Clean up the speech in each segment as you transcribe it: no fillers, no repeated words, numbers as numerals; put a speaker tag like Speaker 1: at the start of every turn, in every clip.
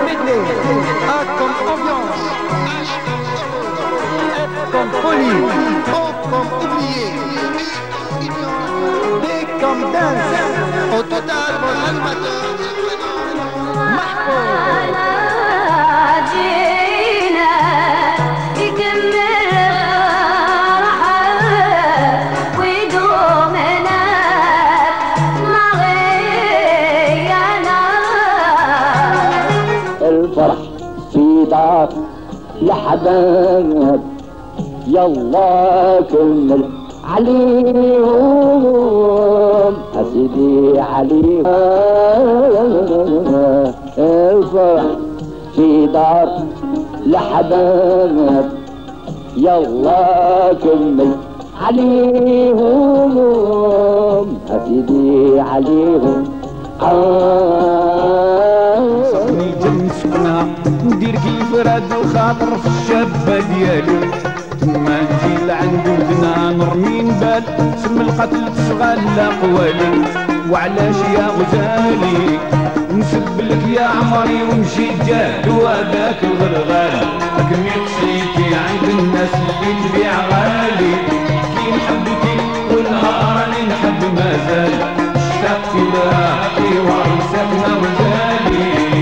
Speaker 1: medley. A comme ambiance, H comme folie, O comme oublié, D comme dance. Au total, votre animateur, Mahfouz.
Speaker 2: الفرح في دار الحباب يلا كمل عليهم أسيدي عليهم الفرح في دار الحباب يلا كمل عليهم أسيدي عليهم
Speaker 3: صبني الجن سكنها ندير كيف راد الخاطر في الشابة ديالي تما نجي لعندو ودنا نرمي نبال سم القتل تشغال الاقوالي وعلاش يا غزالي نسب لك يا عمري ونمشي جاد وهذاك الغرغال كمي قصيتي عند الناس اللي تبيع غالي كي نحبتي والنهار راني نحب مازال اشتقت لها في وعي ساكنه وزالي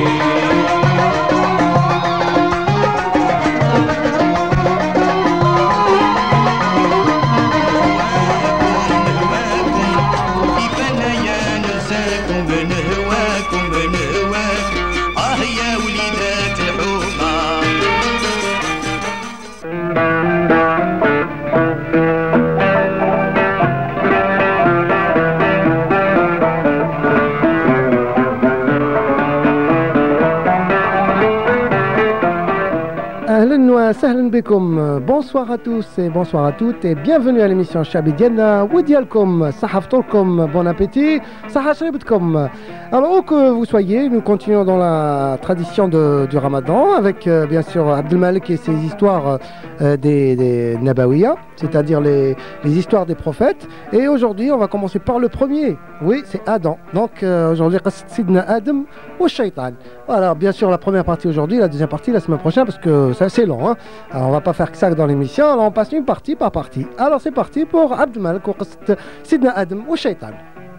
Speaker 1: Salam bekoum, bonsoir à tous et bonsoir à toutes et bienvenue à l'émission Chabi Diana Wodialkom, Sahaftolkom, bon appétit, Sahashribtkom. Alors où que vous soyez, nous continuons dans la tradition du Ramadan avec bien sûr Abdelmalek et ses histoires des Nabawiya, c'est-à-dire les histoires des prophètes. Et aujourd'hui on va commencer par le premier, oui c'est Adam. Donc aujourd'hui Sidna Adam ou Shaitan. Voilà, bien sûr la première partie aujourd'hui, la deuxième partie la semaine prochaine parce que c'est assez long. Hein. Alors on va pas faire que ça dans l'émission, alors on passe une partie par partie. Alors c'est parti pour Abdelmalek ou Sidna Adam ou Shaitan.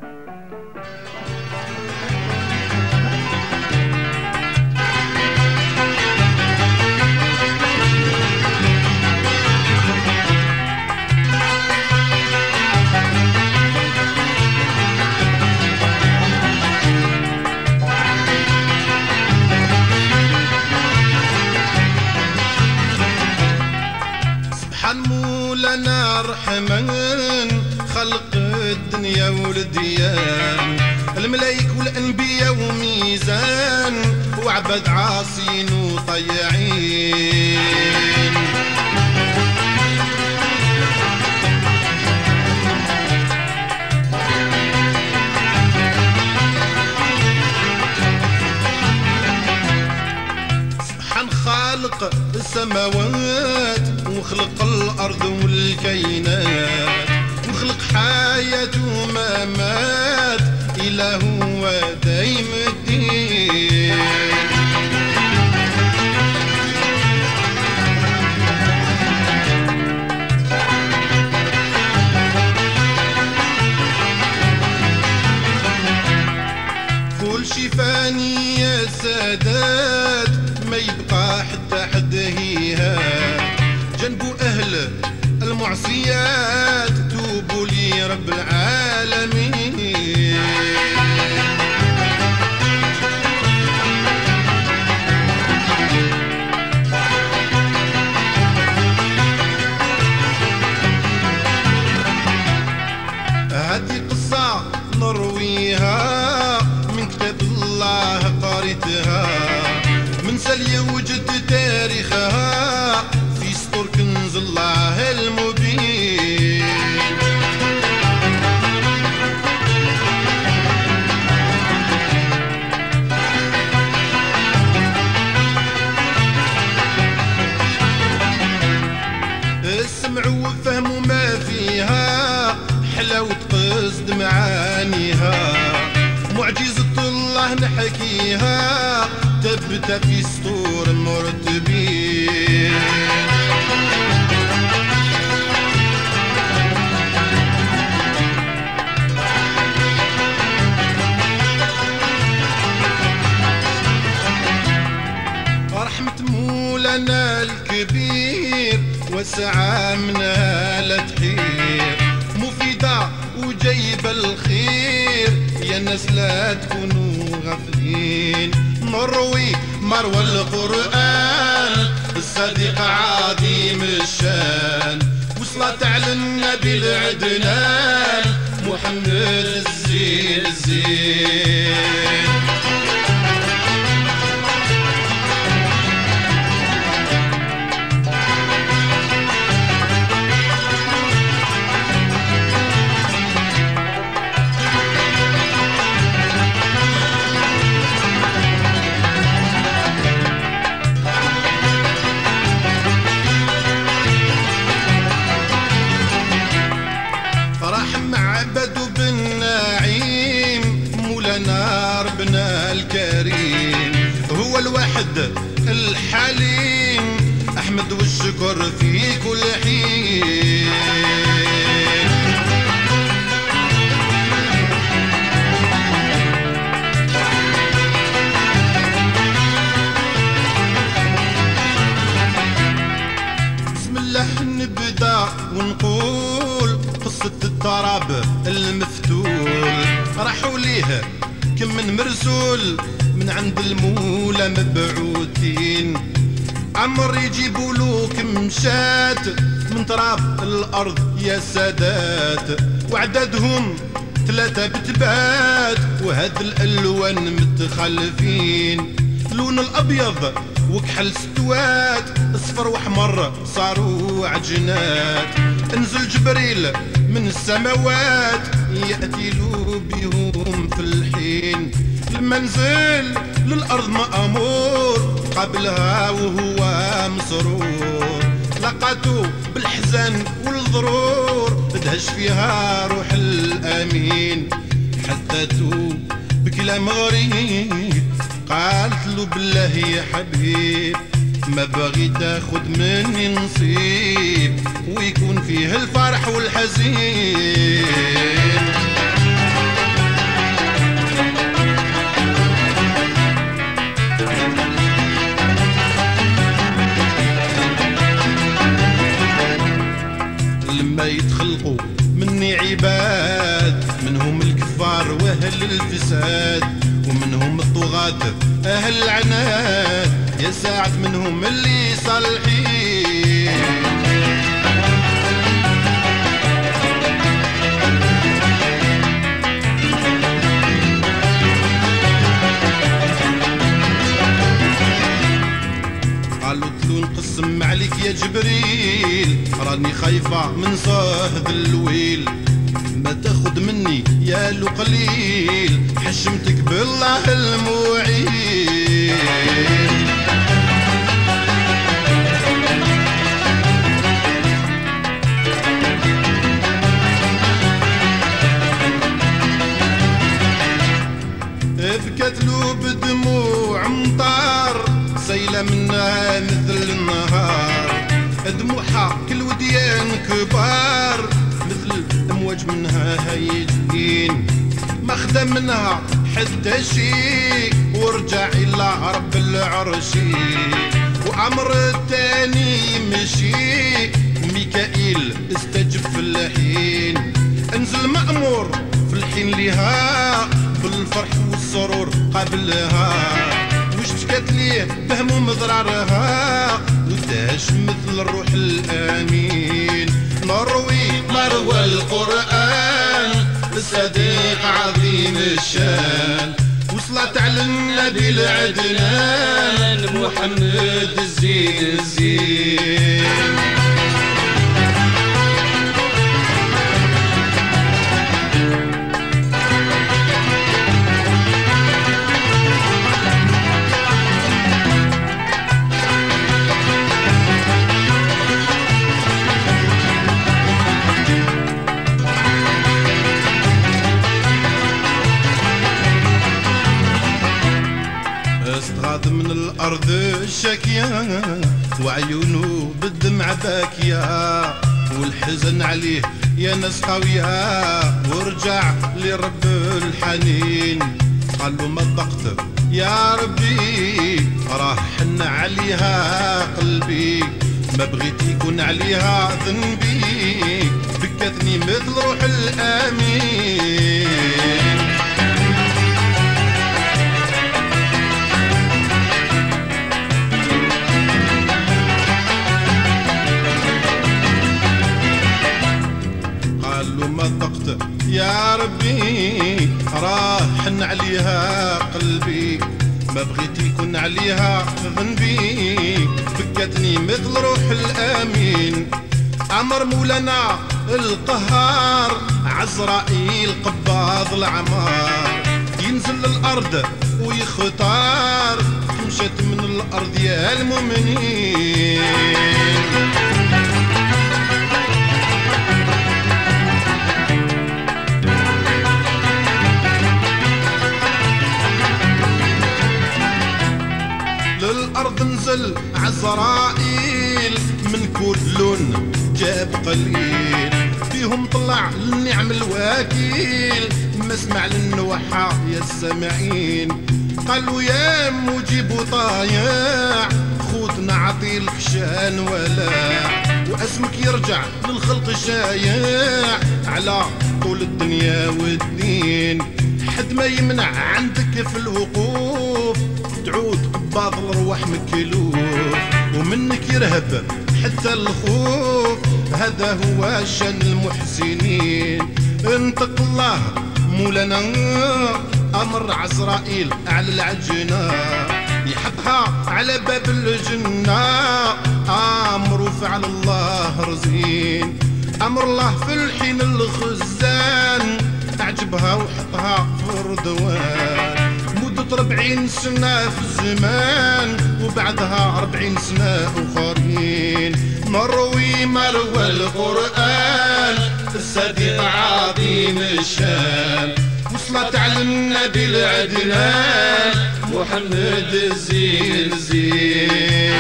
Speaker 4: مولانا رحمن خلق الدنيا والديان الملايك والانبياء وميزان وعبد عاصين وطيعين سبحان خالق السماوات وخلق الأرض والكينات وخلق حياة وممات إله هو دايم الدين كل شي فاني يا سادات ما يبقى حتى حد هيهات جنبوا أهل المعصيات توبوا لي رب العالمين هذه قصة نرويها من كتاب الله قريتها من سالية وجد تاريخها في سطور كنز الله المبين اسمعوا وفهموا ما فيها حلاوة قصد معانيها معجزة الله نحكيها تبدو جبتها في سطور مرتبين. رحمة مولانا الكبير وسعى منها لا تحير، مفيدة وجايبة الخير يا الناس لا تكونوا غافلين. نروي مروى القرآن الصديق عظيم الشان، وصلاة على النبي العدنان محمد الزين الزين. هو الواحد الحليم أحمد والشكر في كل حين. بسم الله نبدأ ونقول قصة التراب المفتول. راحوا ليه كم من مرسول من عند المولى مبعوثين، عمر يجيبوا له كمشات من تراب الارض يا سادات، وعددهم 3 بتبات وهاد الالوان متخلفين. لون الابيض وكحل ستوات، اصفر واحمر صاروا عجنات. انزل جبريل من السماوات ياتي له بهم في الحين، المنزل للأرض مأمور قبلها وهو مسرور. لقاتو بالحزن والضرور دهش فيها روح الأمين، حدثو بكلام غريب قالت له بالله يا حبيب ما بغي تاخد مني نصيب ويكون فيه الفرح والحزين. لما يتخلقوا مني عباد، منهم الكفار واهل الفساد، ومنهم الطغاة اهل العناد، يا ساعة منهم اللي صالحين. قالوا تلو نقسم عليك يا جبريل، راني خايفة من صهد الويل، ما تاخد مني يا لو قليل حشمتك بالله المعين. بكت له بدموع مطار سيلة منها مثل النهار، دموعها كل وديان كبار مثل امواج منها هايجين. ما خدم منها حتى شي ورجع الى رب العرش، وامر التاني مشي ميكائيل استجب في الحين. انزل مأمور في الحين لها بالفرح والسرور قبلها، واشتكت ليه بهموم ضرارها ودهش مثل الروح الامين. مروى القرآن الصديق عظيم الشان، وصلت على النبي العدنان محمد الزين الزين. فاض من الأرض الشاكية وعيونه بالدمع باكية والحزن عليه يا ناس قوية ورجع لرب الحنين قال له ما ضقت يا ربي راه حن عليها قلبي ما بغيت يكون عليها ذنبي بكتني مثل روح الامين قال له ما ضقت يا ربي راه حن عليها قلبي ما بغيت يكون عليها ذنبي بكتني مثل روح الامين امر مولانا القهار عزرائيل قباض العمار ينزل للارض ويختار مشت من الارض يا المؤمنين للأرض نزل عزرائيل من كل لون جاب قليل فيهم طلع النعم الوكيل ما اسمع للنوحة يا السامعين قالوا يا مجيب طايع خوتنا عطيلك شان ولا واسمك يرجع للخلق شايع على طول الدنيا والدين حد ما يمنع عندك في الوقوف تعود قباض الارواح مكلوف ومنك يرهب حتى الخوف هذا هو شان المحسنين انطق الله مولانا امر عزرائيل على العجنه يحطها على باب الجنه امر فعل الله رزين امر الله في الحين الخزان اعجبها وحطها في الرضوان 40 سنة في الزمان وبعدها 40 سنة أخرين مروى القرآن الصديق عظيم الشان وصلت على النبي العدنان محمد الزين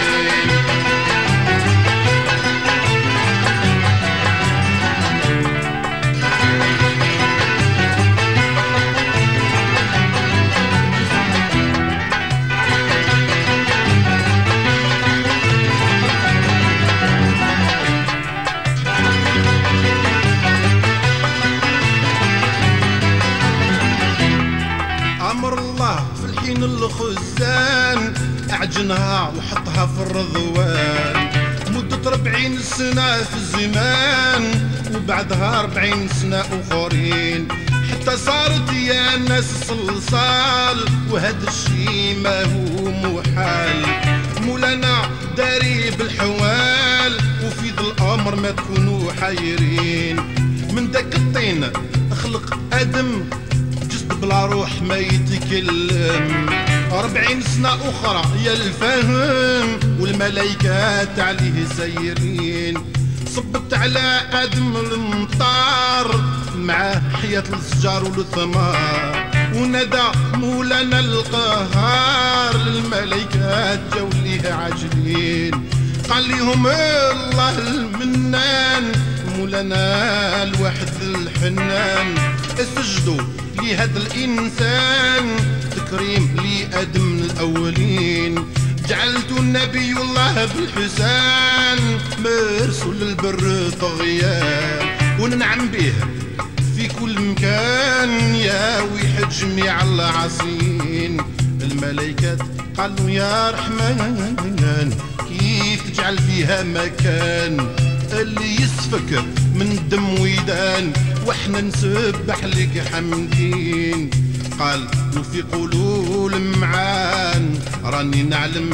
Speaker 4: الخزان اعجنها وحطها في الرضوان مدة 40 سنة في الزمان وبعدها 40 سنة اخرين حتى صارت يا ناس صلصال وهذا الشي ما هو محال مولانا داري بالحوال وفي ذا الامر ما تكونوا حايرين من داك الطين خلق ادم بلا روح ما يتكلم 40 سنة أخرى يا الفهم والملايكات عليه سايرين صبت على آدم المطار مع حياة الشجار والثمار ونادى مولانا القهار للملايكات جاو ليه عاجلين قال لهم الله المنان مولانا الوحد الحنان اسجدوا لهذا الإنسان تكريم لآدم الأولين جعلت النبي الله بالحسان مرسول للبر طغيان وننعم به في كل مكان يا ويحد جميع العاصين الملائكات قالوا يا رحمن كيف تجعل فيها مكان اللي يسفك من دم ويدان واحنا نسبح لك حمدين قال وفي قولوا المعان راني نعلم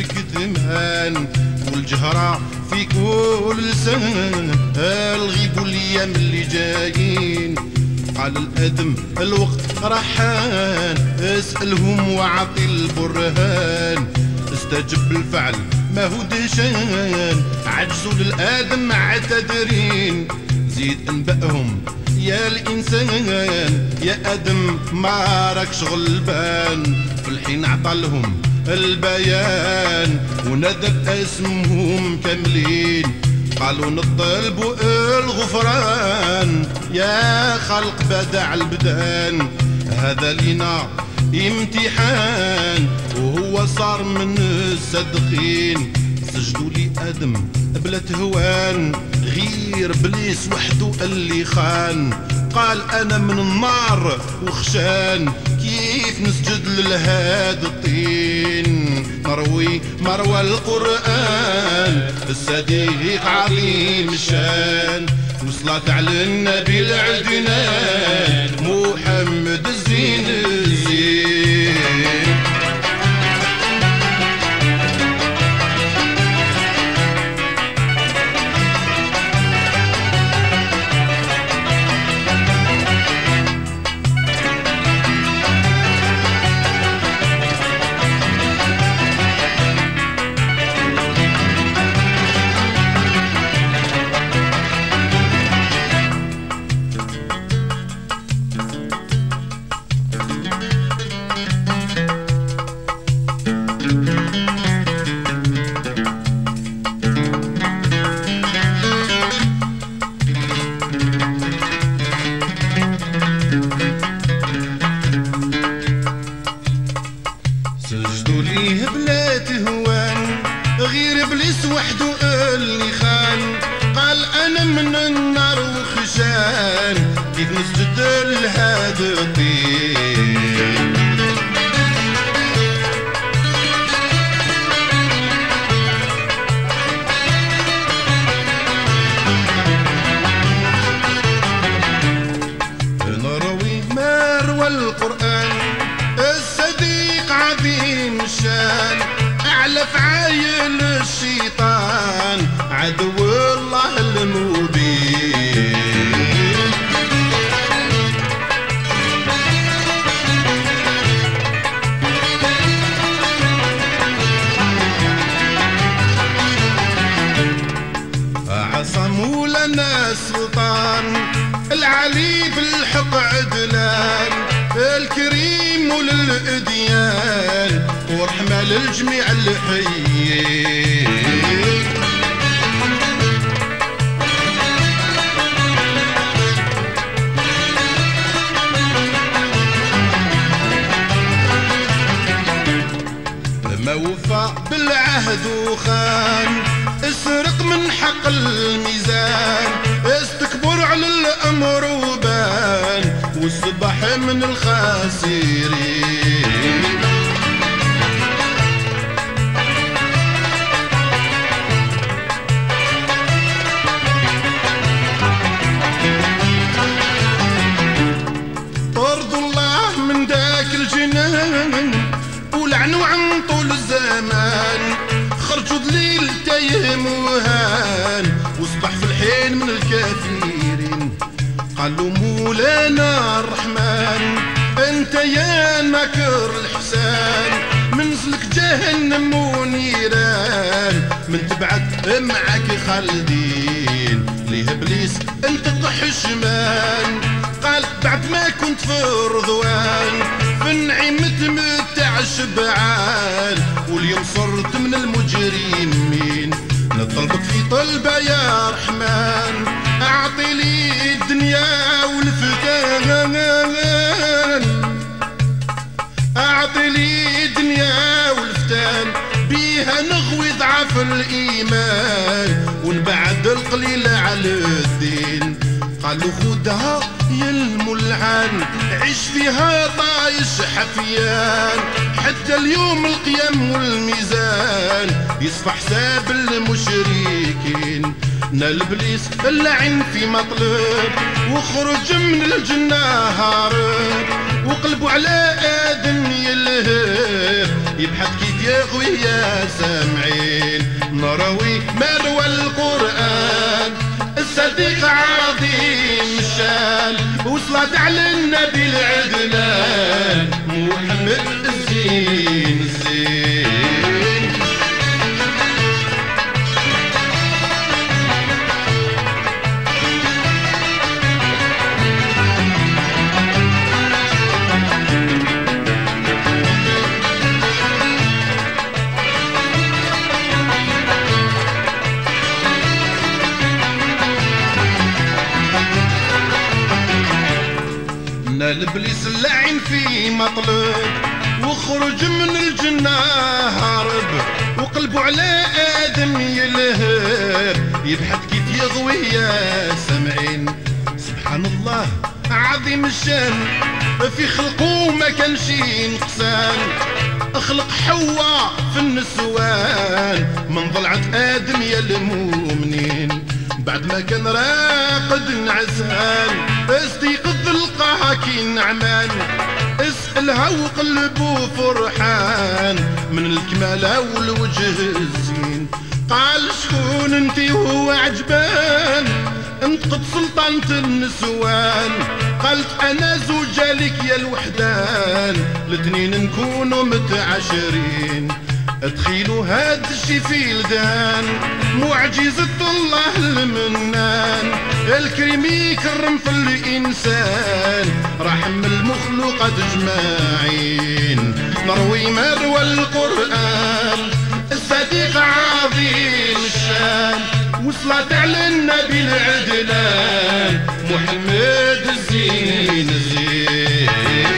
Speaker 4: بالكتمان والجهرة في كل لسان الغيب والايام اللي جايين قال الادم الوقت رحان اسألهم وعطي البرهان استجب بالفعل ما هو دشان عجزوا للآدم عتدرين زيد انبأهم يا الإنسان يا آدم ما راكش غلبان في الحين عطالهم البيان ونذب اسمهم كاملين قالوا نطلبوا الغفران يا خلق بدع البدان هذا لينا امتحان وهو صار من الصدقين سجدوا لي ادم بلا تهوان غير بليس وحده اللي خان قال انا من النار وخشان كيف نسجد لهذا الطين مروى القرآن الصديق عظيم الشان وصلاة على النبي العدنان محمد الزين الزين سجدوا ليه بلا تهوان غير ابليس وحده اللي خان قال انا من النار وخشان كيف نسجد لهذا الطين نروي مروى القرآن الصديق عظيم الشان أعلى فعايل الشيطان عدو الله المبين عصموا لنا السلطان العلي بالحق عدلان الكريم وللأديان ورحمة للجميع الحيين ما وفى بالعهد وخان اسرق من حق الميزان استكبر على الأمر وبان والصبح من الخاسرين طردوا الله من ذاك الجنان ولعنوا عن طول الزمان خرجوا ذليل تايهم وهان وصبح في الحين من الكافرين قالوا مولانا الرحمن انت يا مكر الحسان منزلك جهنم ونيران من تبعت معك خالدين ليه ابليس انت طحشمان قال بعد ما كنت في رضوان في النعيم متمتع شبعان واليوم صرت من المجرمين نطلبك في طلبة يا رحمن اعطي لي الدنيا والفتان اعطي لي الدنيا والفتان بيها نغوي ضعف الايمان ونبعد القليل على الدين قالوا خدها يا الملعن عيش فيها طايش حفيان حتى اليوم القيام والميزان يصفى حساب المشركين نال ابليس اللعن في مطلب وخرج من الجنة هارب وقلبوا على ادم يلهب يبحث كيف يغوي يا سامعين نروي مروى القرآن الصديق عظيم الشان وصلت على النبي العدنان محمد الزين الزين الابليس اللعين في مطلب وخرج من الجنة هارب وقلبه على آدم يلهب يبحث كيف يغوي يا سامعين. سبحان الله عظيم الشان في خلقه ما كانش نقصان اخلق حواء في النسوان من ضلعة آدم يا المؤمنين بعد ما كان راقد نعسان استيقظ لقاها كي نعمان اسألها وقلبه فرحان من الكمالة والوجه الزين قال شكون انتي وهو عجبان انت قد سلطنت النسوان قالت انا زوجة لك يا الوحدان الاثنين نكونوا متعاشرين ادخلوا هاد الشي في الدان معجزة الله المنان الكريم يكرم في الانسان رحم المخلوقات اجمعين نروي مروى القرآن الصديق عظيم الشان وصلت على النبي العدلان محمد الزين الزين.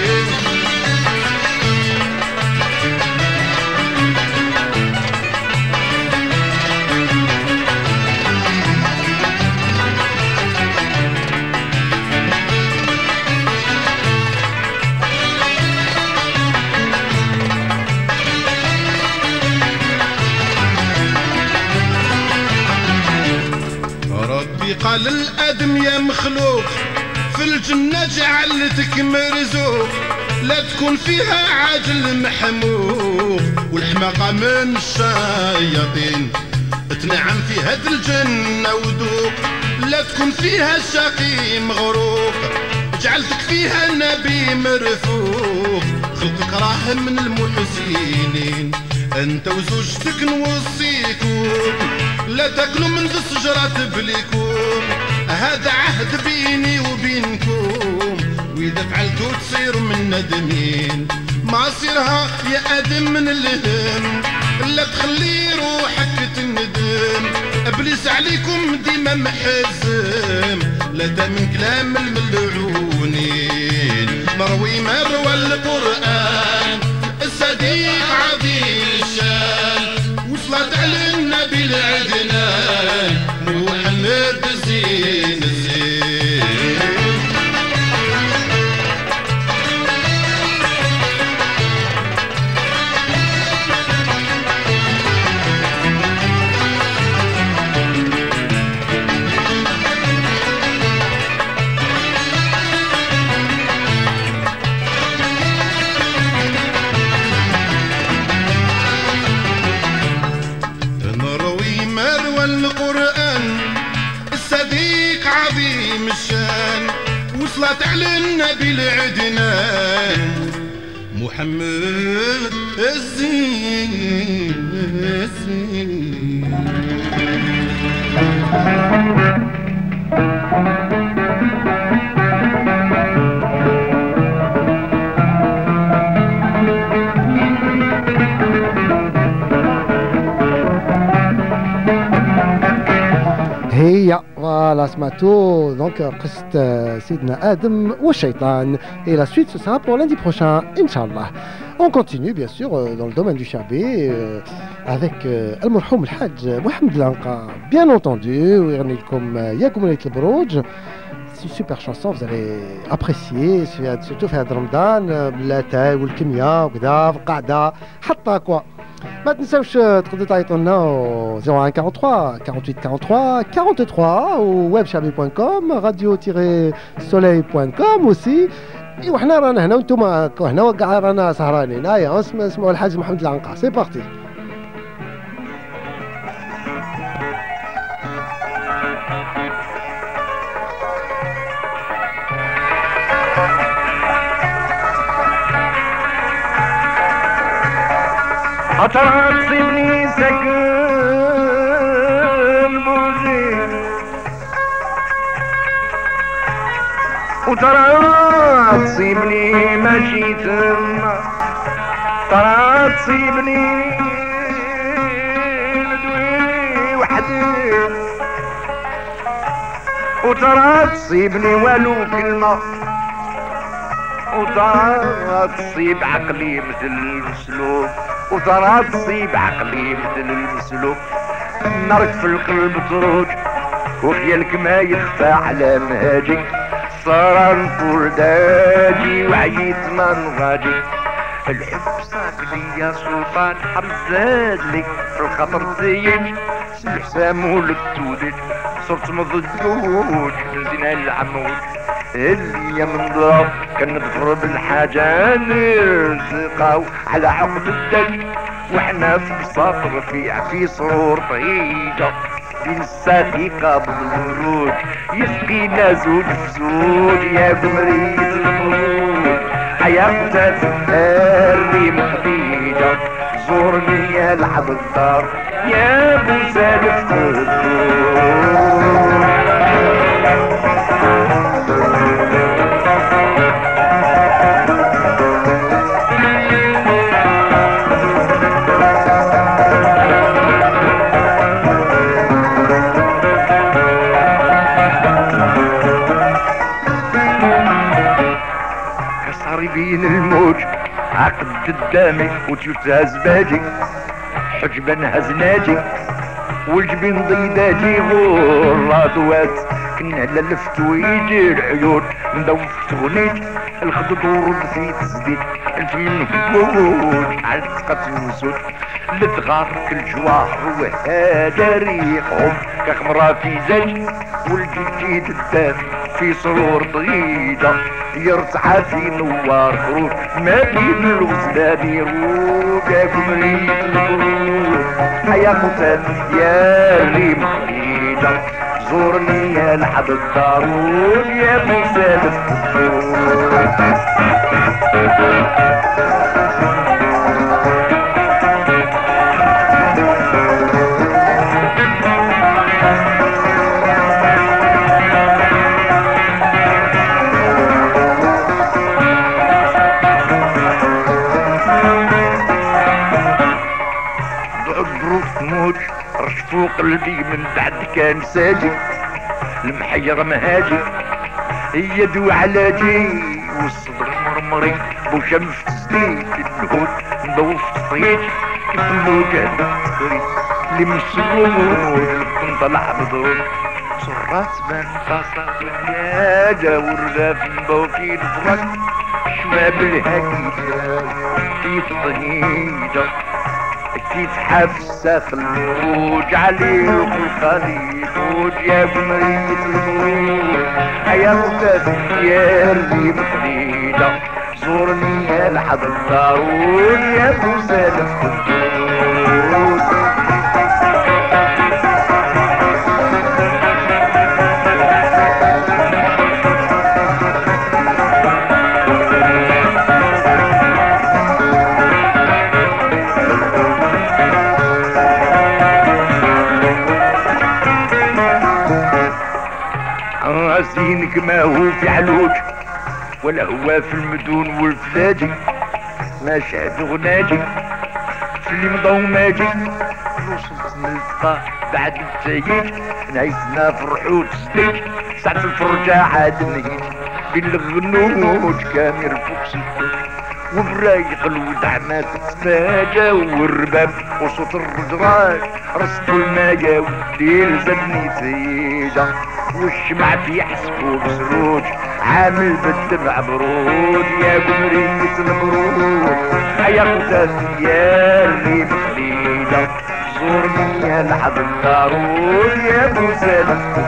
Speaker 4: قال الادم يا مخلوق في الجنة جعلتك مرزوق لا تكون فيها عاجل محموق والحماقة من الشياطين تنعم في هاد الجنة وذوق لا تكون فيها شقي مغروق جعلتك فيها نبي مرفوق خلقك راه من المحسنين انت وزوجتك نوصيكم لا تاكلوا من ذي الشجرة بليكم هذا عهد بيني وبينكم واذا فعلتوا تصيروا من ندمين مصيرها يا ادم من الهم لا تخلي روحك تندم ابليس عليكم ديما محزم لا من كلام الملعونين مروي القرآن الصديق عظيم الشان وصلت على النبي العدنان محمد الزين الزين. القرآن الصديق عظيم الشان وصلت على النبي العدنان محمد الزين الزين.
Speaker 1: هي voilà ce matin donc قصة سيدنا آدم والشيطان et la suite ce sera pour lundi prochain Inch'Allah. On continue bien sûr dans le domaine du Chabé avec المرحوم الحاج محمد العنقا bien entendu ويغني لكم ياكم ليلة البروج. C'est une super chanson, vous allez apprécier surtout في هذا رمضان بالاتاي والكيمياء وكذا في القعدة حتى كوا. ما تنساوش تقدروا تعيطوا لنا 0143 48 43 43 و webchabi.com radio-soleil.com aussi. ايوا حنا رانا هنا وانتم هنا وكاع رانا سهرانين. هيا اسمعوا الحاج محمد العنقا. سي بارتي.
Speaker 5: أترصبني سكن بوزين وترى تصيبني ماشي تما ترى تصيبني ندوي وحدي وترى تصيبني والو كلمة وترى تصيب عقلي مثل المسلوب وترى تصيب عقلي مثل المسلوب نارك في القلب تروج وخيالك ما يخفى على مهاجي صار نقول داجي وعييت ما نغاجي الحب صاك لي يا سلطان حبزاد لي في الخطر زيج الحسام ولك تودج صرت مضجوج من زنا العمود اللي من ضرب كنظفر بالحاجة نرتقاو على عقد الدج وحنا في بساط رفيع في سرور طيجة بين الساقيقة بالورود يسقينا زوج في زوج يا قمرية الخلود حياة تسهرني مخديجة زورني يا لحظ الدار يا ابو سالف بين الموج عقد قدامي وتلتهز باجي حجبا هزناجي والجبين ضيداجي غور دوات كنا للفت ويجي العيون مدوفت غنيت الخدود ورد في تزديد الف من فوج على تسقط الوسود لتغارك الجواهر وهذا ريقهم كخمرة في زج والجديد الدافي في سرور ضيدة يرتعى في نوار خروج ما بين الغزلان يروج يا قمرية الخروج حيا قتال يا ريم خديجة زورني يا لحد الدارون يا مسالف رشفو قلبي من بعد كان ساجي المحير مهاجي يدو علاجي والصدر مرمري بوشم في تزديد النهود نضوف طيج كيف الموجة تخري اللي من السرود اللي طلع بضرود صرات بان خاصة بالناجة والرغاف مبوكي الفرق شماب الهكيدة في الطهيجة كيف حفسة خلوج عليه الخليج فوج يا قمرية الخلوج يا مكتب يا ريم خديجة زورني يا لحد الدارون يا ابو سالف زينك ما هو في علوج ولا هو في المدون والفلاجي ما شاهد غناجي في اللي مضو ماجي وصلت نلقى بعد التايج نعيسنا فرحو تسديك ساعة الفرجة عاد نهيج بين الغنوج كان يرفق سلطوج وبرايق الودع ما تتماجى والرباب وصوت الرجراج رصدوا الماجا والديل زدني تيجا والشمع في حسبو بسروج عامل بالدمع برود يا قمرية البرود يا قتال يا الريم خليجة زورني يا لحد الدارود يا ابو سالف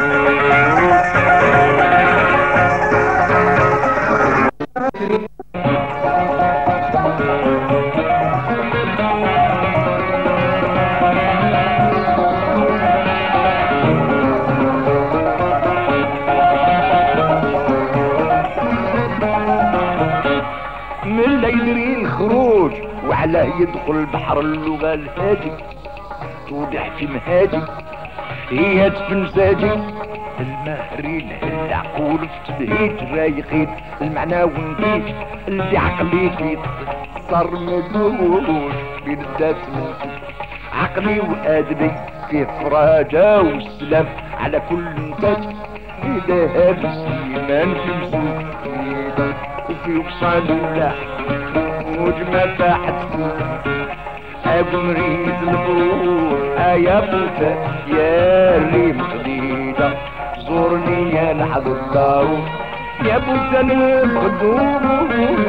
Speaker 5: وعلاه يدخل بحر اللغة الهادي توضح في مهادي هي تفنساجي المهري العقول في تبهيج رايقين المعنى ونقيج اللي عقلي في صار مدوش بين الداس من عقلي وادبي في فراجة والسلام على كل نتاج إذا هاب سليمان في مسوق يوصل اللاح وجمة تحت أقوم ريد البرود يا بوتا يا ريم خديدة زورني يا لحظ الدار يا بوتا الخدود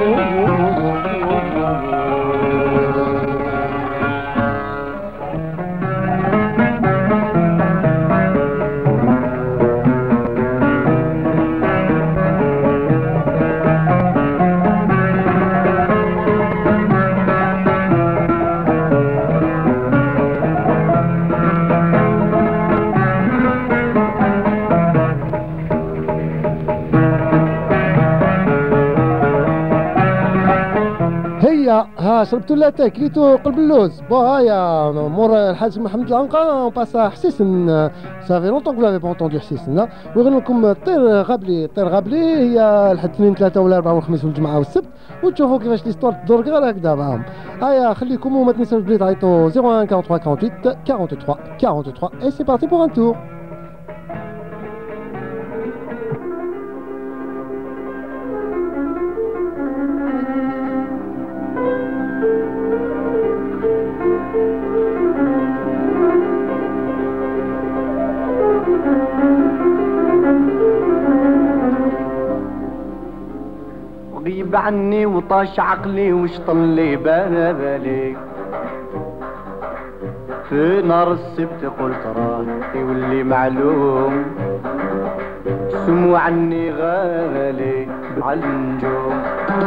Speaker 1: ها شربتوا لاتاي كليتوا قلب اللوز بون هايا مور الحاج محمد العنقا اون باسا حسيسن صافي لونطون كو لافي با اونتوندو حسيسن ويغني لكم طير غابلي طير غابلي هي لحد اثنين ثلاثه ولا اربعه والخميس والجمعه والسبت وتشوفوا كيفاش ليستوار تدور غير هكذا معاهم. هايا خليكم وما تنساوش بلي تعيطوا 01 43 48 43 43 اي سي بارتي بور ان تور.
Speaker 2: غيب عني وطاش عقلي وشطن لي بالي في نار السبت قلت راه يولي معلوم سمو عني غالي على النجوم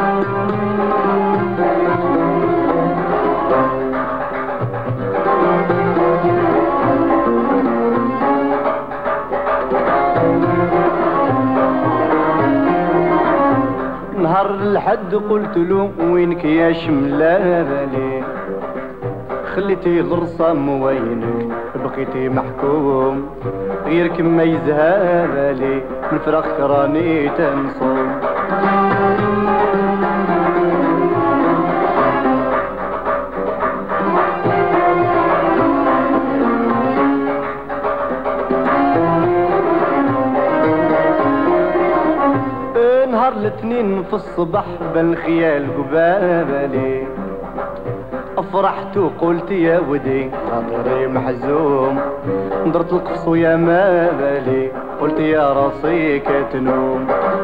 Speaker 2: نهار الحد قلت له وينك يا شملالي خليتي الرصام وينك بقيتي محكوم غيرك ما يزهالي من فراق راني تنصوم نهار الاثنين في الصبح بالخيال قبالي فرحت وقلت يا ودي خاطري محزوم درت القفص ويا ما بالي قلت يا راسي كتنوم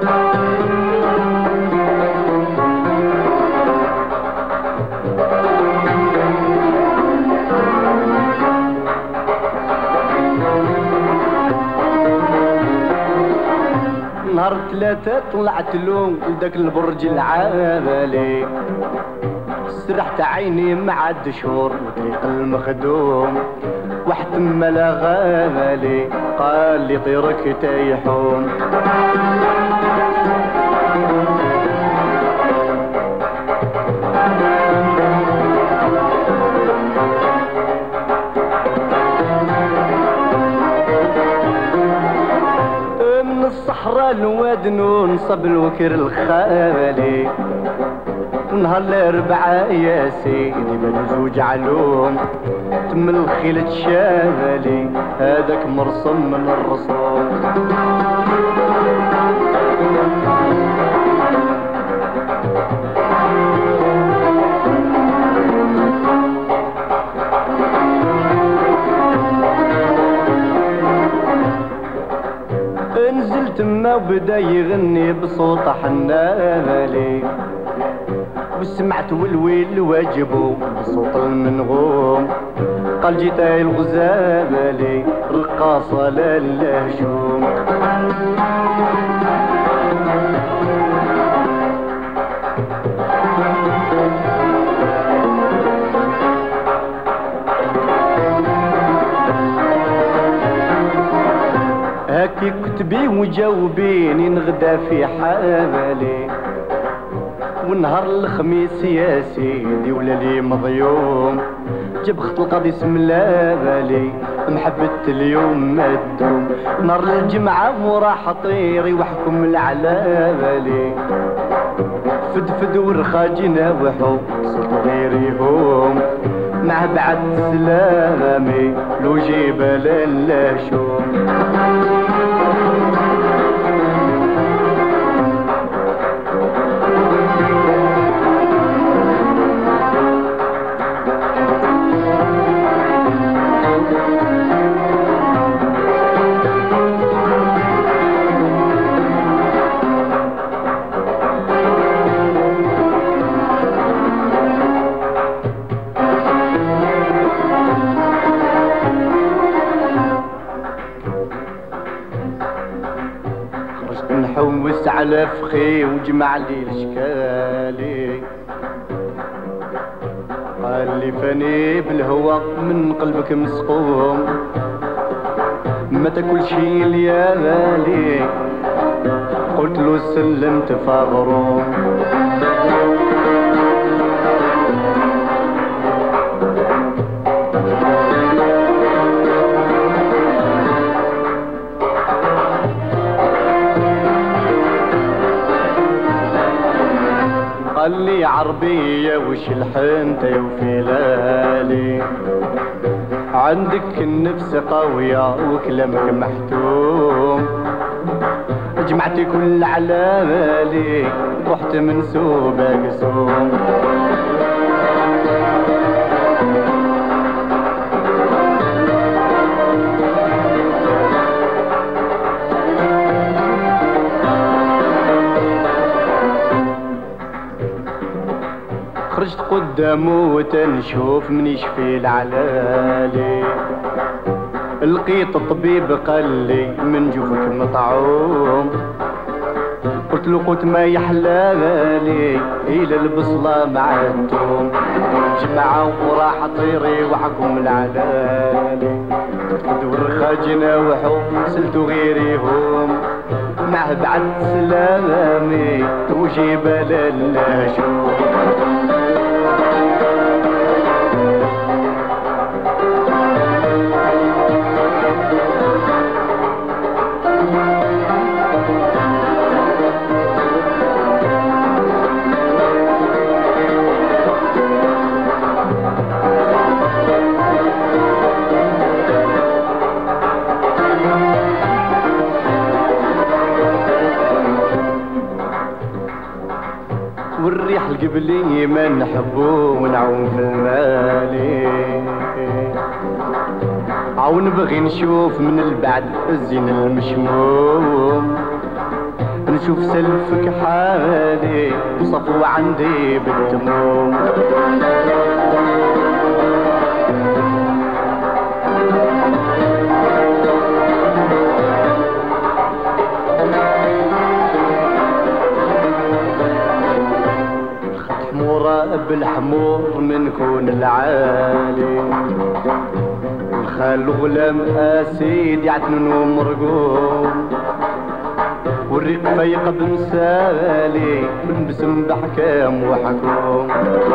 Speaker 2: نهار ثلاثة طلعت لهم لداك البرج العالي سرحت عيني مع الدشور وطريق المخدوم واحد ملا غالي قال لي طيرك تيحوم من الصحراء الواد نصب الوكر الخالي نهار الاربعاء يا سيدي بين زوج علوم تم الخيل تشالي هذاك مرسم من الرسوم نزلت ما وبدا يغني بصوت حنالي وسمعت والويل واجبو بصوت المنغوم قال جيتاي الغزالي رقاصة للهجوم هاكي كتبي وجاوبيني نغدا في حالي ونهار الخميس يا سيدي ولا لي مضيوم جاب خط القاضي اسم لا بالي محبة اليوم ما تدوم نهار الجمعة وراح طيري وحكم العلا بالي فدفد ورخاجنا وحو صوت غيريهم مع بعد سلامي لو جبل اللاشوم دوس على فخي وجمع لي الاشكالي قال لي فاني بالهوى من قلبك مسقوم ما تاكل شي ليالي قلت له سلمت فغروم قال لي عربية وش الحنتة وفلالي عندك النفس قوية وكلامك محتوم جمعت كل علالي رحت منسوبة قسوم خرجت قدامه وتنشوف من يشفي العلالي لقيت الطبيب قال لي من جوفك مطعوم قلت له قلت ما يحلالي الى البصله مع الثوم جمعه وراح طيري وحكم العلالي دور خاجنا وحو سلتو غيريهم معه بعد سلامي وجيب للنشوم والريح القبلي ما نحبو ونعوم في المالي عاو نبغي نشوف من البعد الزين المشموم نشوف سلفك حالي وصفو عندي بالتموم بالحمور منكون العالي الخال غلام اسيد يعتنن ومرقوم والريق فيق بمسالي بنبسم بحكام وحكوم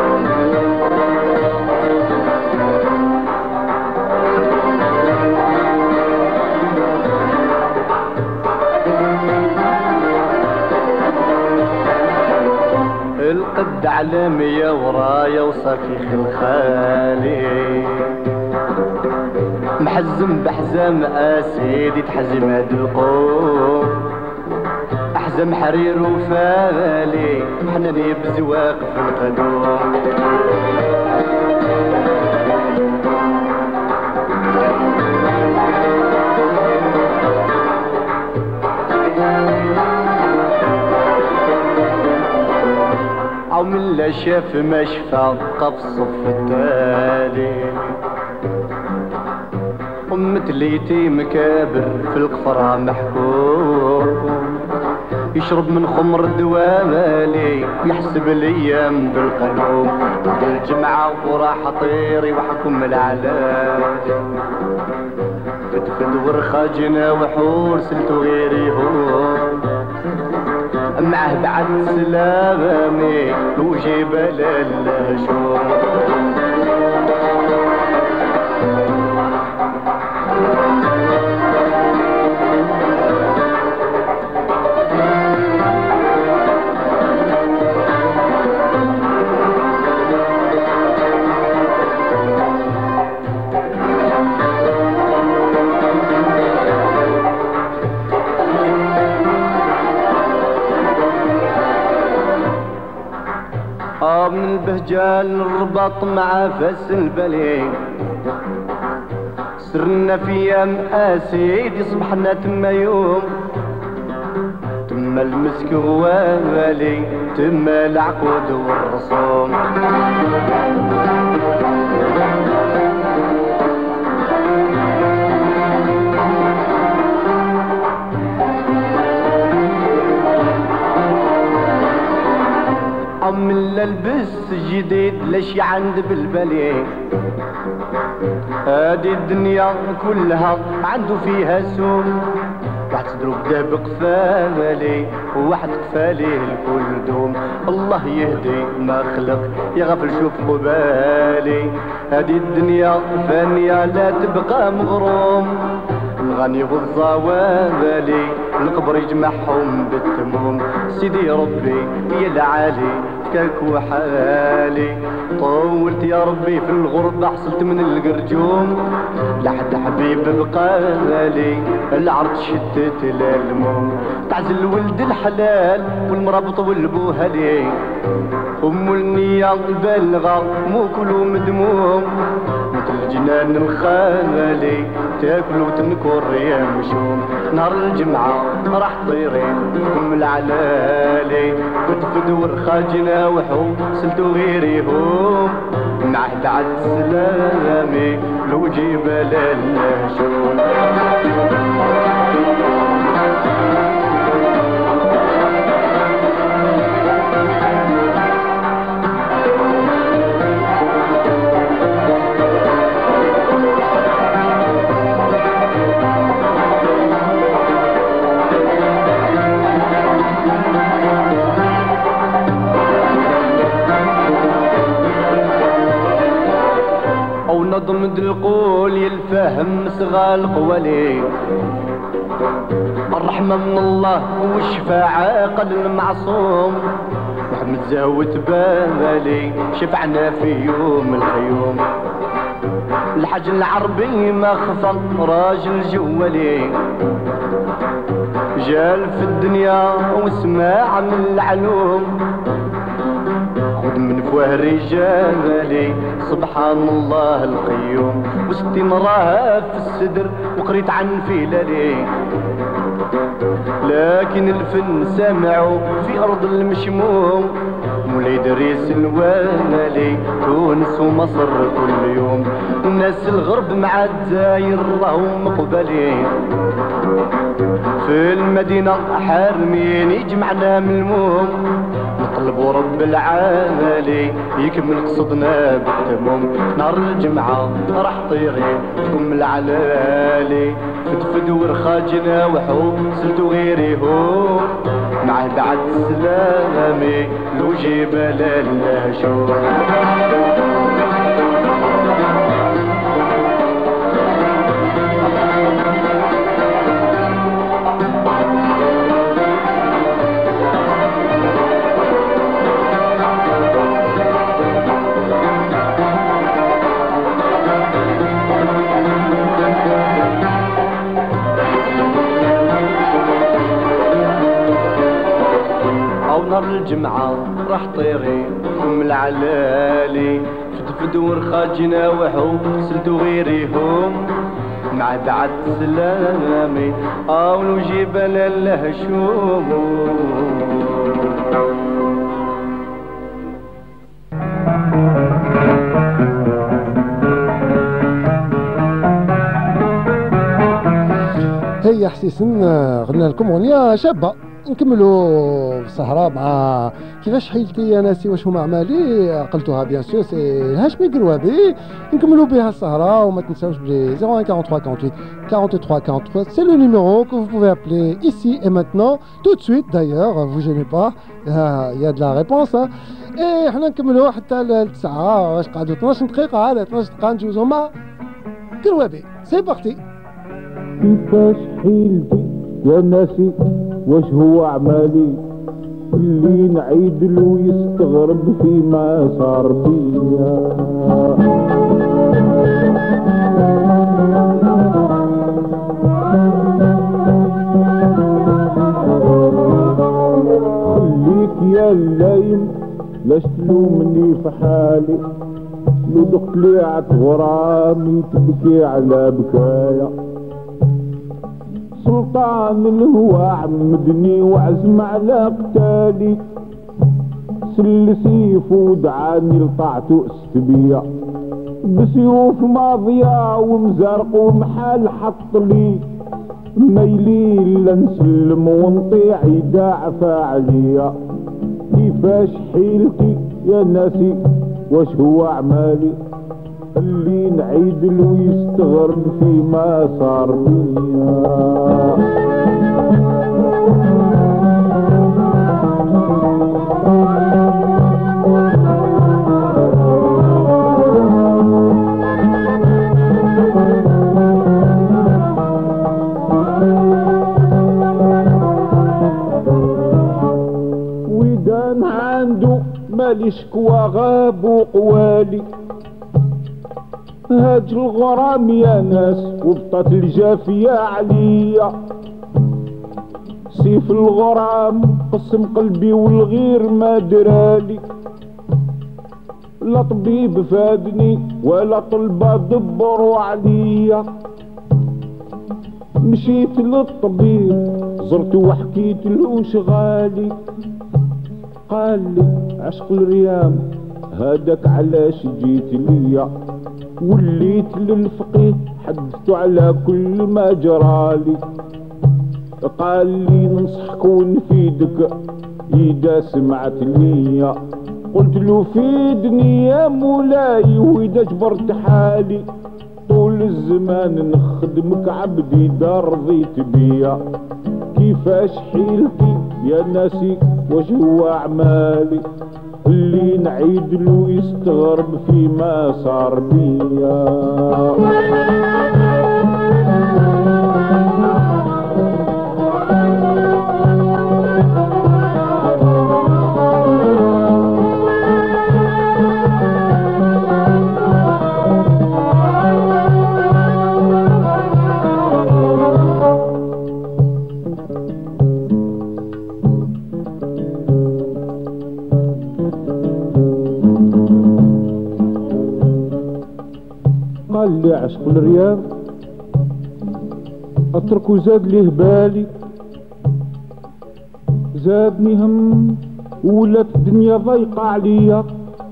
Speaker 2: القد علامية ورايا وصفيخ الخالي محزم بحزام اسيد يتحزم هاد القوم احزم حرير وفالي حناني بزواق في القدوم من لا شاف ما شفا بقى في الصف التالي أمة اليتيم كابر في القفرة محكوم يشرب من خمر الدوالي يحسب الايام بالقلوب الجمعة وراح طيري وحكم العلاج فتفد ورخاجنا وحور سلتو غيريهم معه بعد سلامي وجيب للشوم من البهجان الرباط مع فاس البلي سرنا في ايام اسيدي صبحنا تما يوم تما المسك غوالي تما العقود والرسوم كل شي عند بالبالي. هادي الدنيا كلها عنده فيها سوق، واحد تضرب داب قفالي وواحد قفاليه الكل دوم. الله يهدي ما خلق يغفل شوف قبالي. هادي الدنيا فانية لا تبقى مغروم، الغني والزوالي القبر يجمعهم بالتموم. سيدي ربي يا العالي فكاك وحالي، طولت يا ربي في الغربة حصلت من القرجوم. لحد حبيب بقالي العرض شتت الالموم. تعزل ولد الحلال والمرابط والبوهلي، ام النية البالغة مو كلو مدموم. مثل الجنان الخالي تاكل وتنكر يا مشوم. نهار الجمعة راح طيرين ام العلالي، فتفد ورخاجنا وحو سلتو غيريهم. نعهد عد سلامي لو جبال النشوم. نظم القول يلفهم صغى القوالي، الرحمة من الله والشفاعة قل المعصوم. محمد زاوت بالي شفعنا في يوم الخيوم. الحاج العربي ما خفى راجل جوالي، جال في الدنيا وسماع من العلوم. خذ من فواه رجالي سبحان الله القيوم. وستي مراها في السدر وقريت عن فيلالي، لكن الفن سامعه في أرض المشموم. مولاي دريس الوالي تونس ومصر كل يوم. الناس الغرب مع الداير راهم مقبلي، في المدينة حارمين يجمعنا من الموم. نطلبوا رب العالي يكمل قصدنا بالتموم. نهار الجمعة راح طيرين ام العلالي، فدفد ورخاجنا وحو سلتو غيريهم. نعهد عد سلامي لو جبال النشوم. نهار الجمعة راح طيري ام العلالي، فدفد ورخاجنا وحو سلتو غيريهم. نعد عد سلامي ولو جبال الهشوم.
Speaker 1: هي حسيسن غنى لكم اغنيه شابه. نكملوا في السهرة مع كيفاش حيلتي يا ناسي واش هما اعمالي. قلتوها بيان سور سي الهاشمي قروابي. نكملوا بها السهرة وما تنساوش بلي 01 43 48 43 43 c'est le numéro que vous pouvez appeler ici et maintenant tout de suite d'ailleurs, vous gênez pas, il y a de la réponse hein. et حنا نكملوا حتى التسعة واش قعدوا 12 دقيقة عاد 12 دقيقة نجوزو مع قروابي. سي بارتي.
Speaker 3: كيفاش حيلتي يا ناسي واش هو عمالي، اللي نعيد له يستغرب فيما صار بيا. خليك يا اللايم لاش تلومني في حالي، لو دقت لي غرامي تبكي على بكايا. سلطان الهوى عمدني وعزم على قتالي، سل سيف ودعاني لطاعته استبيا. بسيوف ماضية ومزرق ومحال حط لي، ميلي الا نسلم ونطيع يداعف عليا. كيفاش حيلتي يا ناسي واش هو اعمالي اللي نعيدل ويستغرب فيما صار بيا. ويدان عنده مالي شكوى غاب وقوالي هاج الغرام يا ناس وبطات الجافية عليا سيف الغرام قسم قلبي والغير ما درالي لا طبيب فادني ولا طلبة دبروا عليا مشيت للطبيب زرت وحكيت له شغالي قال لي عشق الريام هاداك علاش جيت ليا وليت للفقيه حدثت على كل ما جرالي قال لي ننصحك ونفيدك إذا سمعت ليا قلت له فيدني يا مولاي وإذا جبرت حالي طول الزمان نخدمك عبدي دار رضيت بيا كيفاش حيلتي يا ناسي واش هو أعمالي اللي نعيدلو يستغرب فيما صار بيا. قال لي عشق الرياض اترك وزاد ليه بالي زادني هم ولات الدنيا ضيقة عليا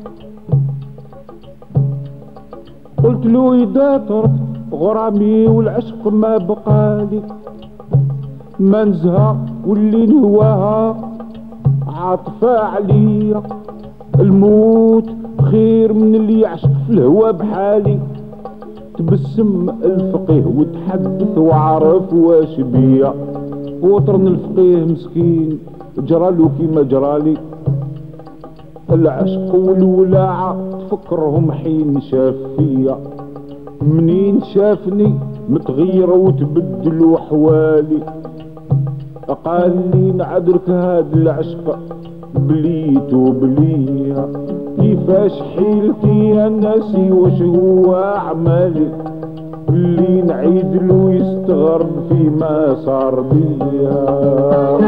Speaker 3: قلت له إذا تركت غرامي والعشق ما بقالي ما نزهى واللي نهواها عاطفة عليا الموت خير من اللي يعشق في الهوى بحالي تبسم الفقيه وتحدث وعرف واش بيا وطرن الفقيه مسكين جرالو كيما جرالي العشق والولاعة تفكرهم حين شاف فيا منين شافني متغير وتبدلوا حوالي قال لي نعذرك هاد العشق بليت وبليا كيفاش حيلتي يا ناسي واش هو اعمالي اللي نعيدلو يستغرب فيما صار بيا.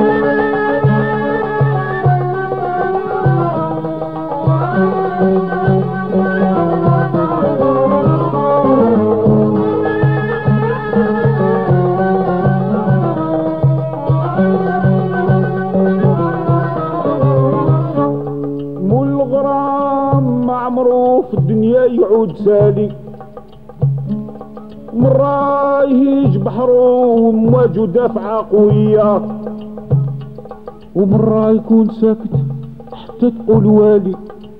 Speaker 3: عمرو في الدنيا يعود سالي مرة يهيج بحرو ومواجه دافعة قوية ومرة يكون ساكت حتى تقول والي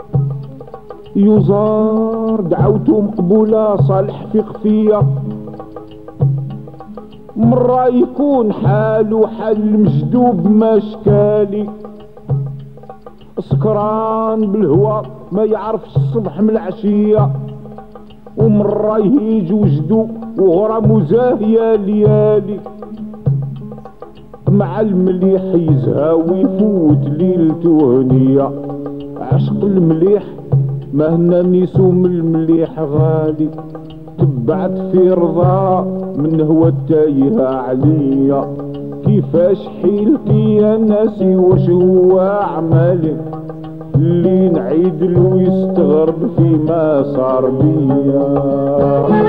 Speaker 3: يزار دعوته مقبولة صالح في خفية مرة يكون حاله حال مجدوب مشكالي سكران بالهوى ما يعرفش الصبح من العشية ومرة يهيج وجدو وغرامو زاهية ليالي مع المليح يزهى ويفوت ليلته هنية عشق المليح ما هنا نسوم المليح غالي تبعت في رضا من هو التايه عليا كيفاش حيلتي يا ناسي واش هو اعمالي اللي نعيدلو يستغرب فيما صار بيا.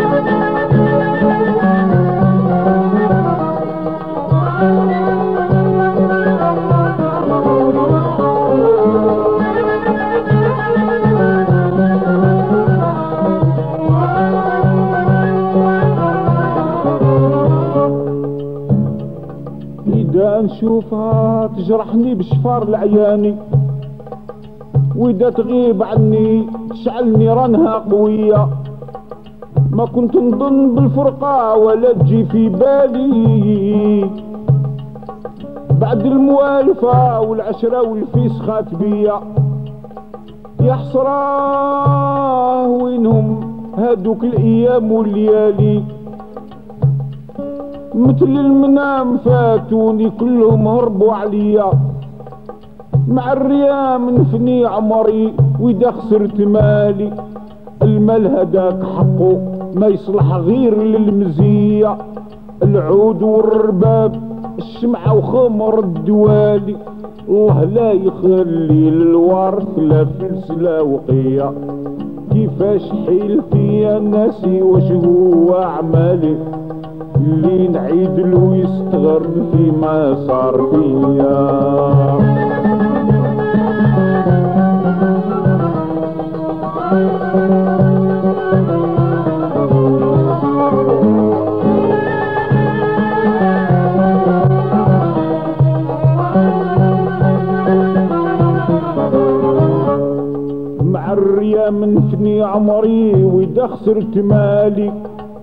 Speaker 3: إذا نشوفها تجرحني بشفار العياني وإذا تغيب عني تشعل نيرانها قوية. ما كنت نظن بالفرقة ولا تجي في بالي، بعد الموالفة والعشرة والفسخات بيا. يا حسراه وينهم هادوك الايام والليالي، مثل المنام فاتوني كلهم هربوا عليا. مع الريام نفني عمري واذا خسرت مالي، المال هداك حقه ما يصلح غير للمزية. العود والرباب الشمعة وخمر الدوالي، الله لا يخلي للوارث لا فلس لا وقية. كيفاش حيلتي يا ناسي واش هو اعمالي، اللي نعيد له يستغرب فيما صار فيا. مع الريام نفني عمري واذا خسرت مالي،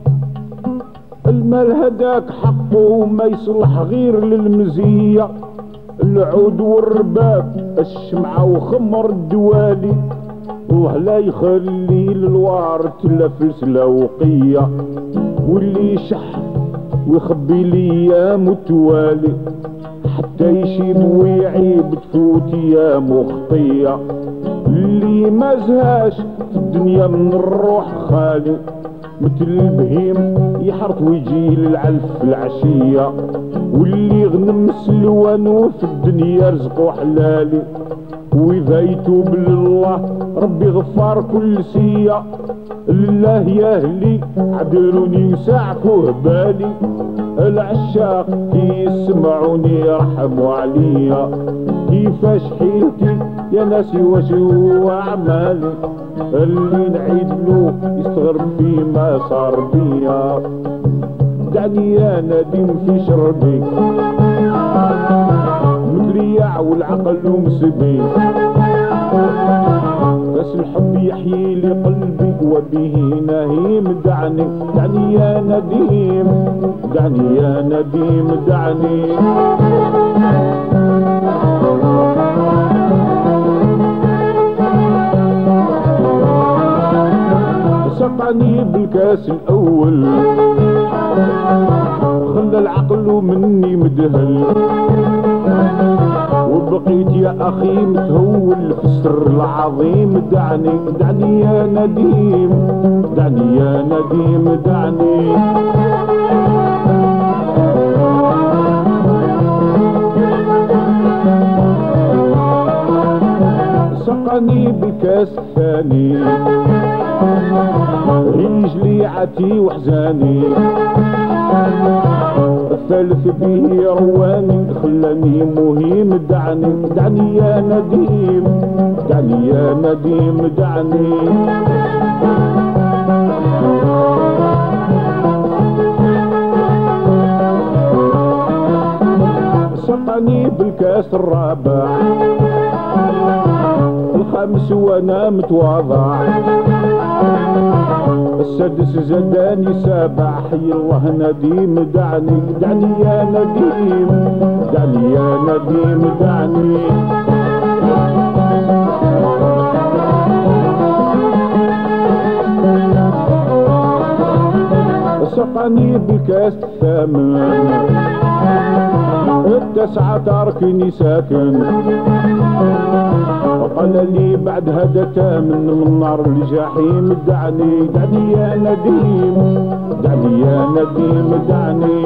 Speaker 3: المال هداك حقه ما يصلح غير للمزية. العود والرباب الشمعة وخمر الدوالي، الله لا يخلي للوارث لا فلس لا وقية. واللي يشح ويخبي لي متوالي، حتى يشيب ويعيب تفوت يا مخطية. اللي ما زهاش في الدنيا من الروح خالي، مثل البهيم يحرط ويجي للعلف في العشية. واللي غنم سلوانو في الدنيا رزقو حلالي، وإذا يتوب لله ربي غفار كل سية. لله يا أهلي عذروني وساعفوه بالي، العشاق كي يسمعوني يرحموا عليا. كيفاش حيلتي يا ناسي واش هو أعمالي، اللي نعيد له يستغرب فيما صار بيا. دعني يا نديم في شربي مدريع والعقل ومسبي، بس الحب يحيي لي قلبي وبه نهيم. دعني دعني يا نديم، دعني يا نديم دعني. سقعني بالكاس الاول، خلى العقل مني مدهل، وبقيت يا اخي متهول في السر العظيم. دعني دعني يا نديم، دعني يا نديم دعني. سقني بالكاس الثاني، رجلي عتي وحزاني، الثالث به رواني خلاني مهيم. دعني دعني يا نديم، دعني يا نديم دعني. سقني بالكاس الرابع، الخامس وانا متواضع، السادس زاداني سابع. حي الله نديم دعني دعني يا نديم، دعني يا نديم دعني. سقني بالكاس الثامن، التسعة تركني ساكن، وقال لي بعد هدتا من نار الجحيم. دعني دعني يا نديم، دعني يا نديم دعني.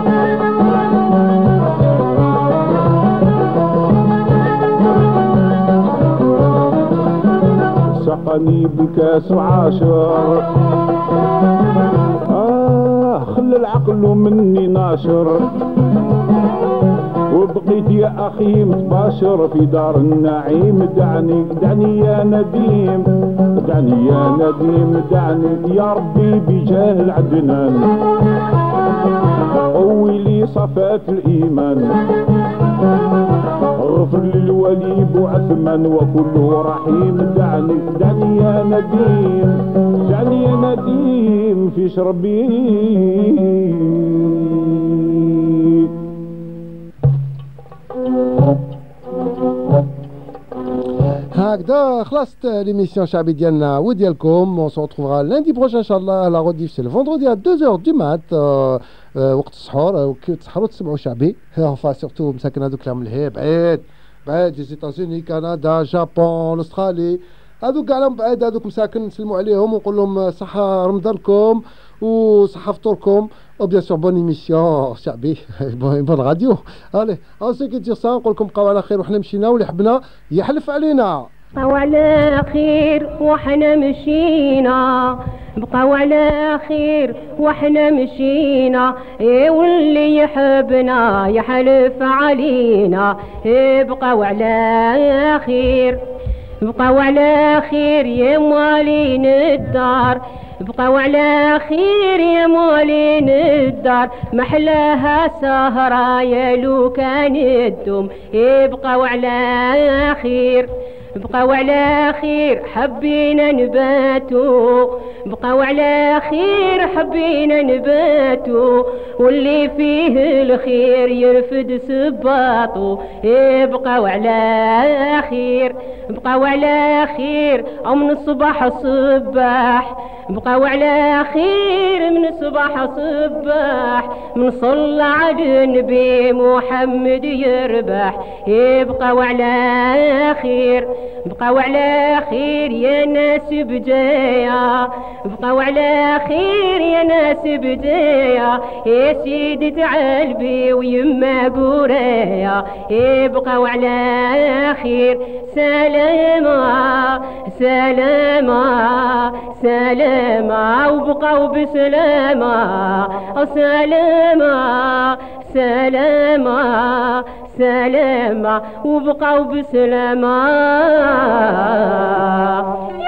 Speaker 3: سقني بكاس عاشر، خلى العقل مني ناشر، وبقيت يا اخي متباشر في دار النعيم. دعني دعني يا نديم، دعني يا نديم دعني. يا ربي بجاه العدنان قوي لي صفات الايمان، اغفر للولي بوعثمان وكله رحيم. دعني دعني يا نديم، دعني يا نديم في شربي.
Speaker 1: هكذا خلصت l'émission شعبي ديالنا وديالكم. On se retrouvera lundi prochain inchallah. La rediff c'est le vendredi à 2h du mat وقت السحور. كي تسحروا تسمعوا شعبي. enfin surtout مساكن هذوك اللي ملهي بعيد بعيد les États-Unis كندا جابون الاسترالي هذوك كاع بعيد هذوك مساكن نسلموا عليهم ونقول لهم صحة رمضانكم وصحة فطوركم وبيان سور بون ايميسيون شعبي بون راديو. الي on se quitte sur ça نقول لكم بقاو على خير وحنا مشينا واللي حبنا يحلف علينا.
Speaker 6: بقاو على خير وحنا مشينا، بقاو على خير وحنا مشينا، واللي يحبنا يحلف علينا. بقاو على خير، بقاو على خير يا موالين الدار، بقاو على خير يا موالين الدار، محلاها سهرة يا لو كان الدم. بقاو على خير، بقاو على خير حبينا نباتو، بقاو على خير حبينا نباتو، واللي فيه الخير يرفد سباطو. بقاو على خير، بقاو على خير من الصباح الصباح، بقاو على خير من الصباح الصباح، من صلى على النبي محمد يربح. بقاو على خير، بقاو على خير يا ناس بجايا، بقاو على خير يا ناس بجايا، يا سيدي تعال بي ويما قرايا. بقاو على خير سلامة سلامة سلامة، وبقاو بسلامة سلامة سلامة سلامة، وبقاو بسلامة.